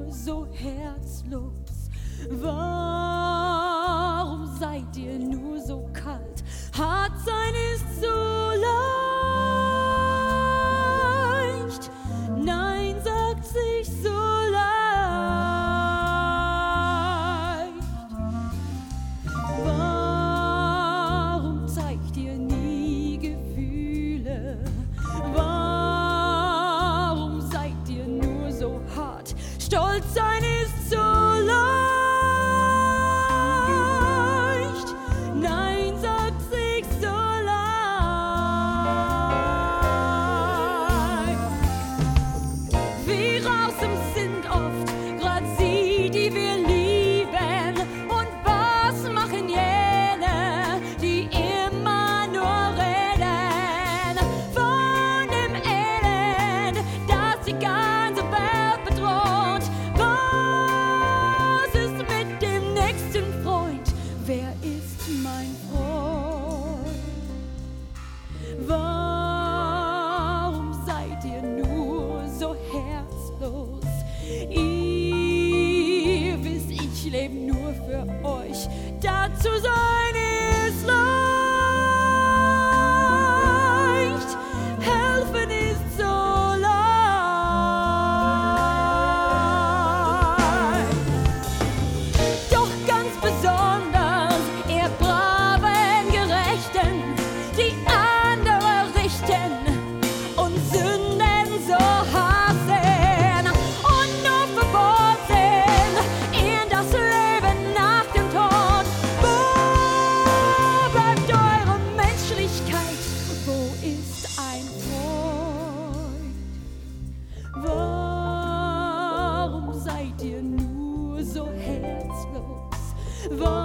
so herzlos? Warum seid ihr nur so kalt? Hart sein ist so leicht. Nein, sagt sich so leicht. Warum zeigt ihr nie Gefühle? Warum seid ihr nur so hart? Stolz sein ist so leicht. Nein, sagt sich so leicht. Wie draußen sind oft grad sie, die wir lieben. Und was machen jene, die immer nur reden von dem Elend, das die ganze Welt bedroht? Was ist mit dem nächsten Freund? Wer ist mein Freund? Warum seid ihr nur so herzlos? Ihr wisst, ich lebe nur für euch. Dazu sein ist leicht. Helfen ist so leicht. Doch ganz besonders, ihr braven Gerechten, die andere richten und Sünden so hassen und nur verbohrt sind in das Leben nach dem Tod. Wo bleibt eure Menschlichkeit? Wo ist ein Freund? Warum seid ihr nur so herzlos?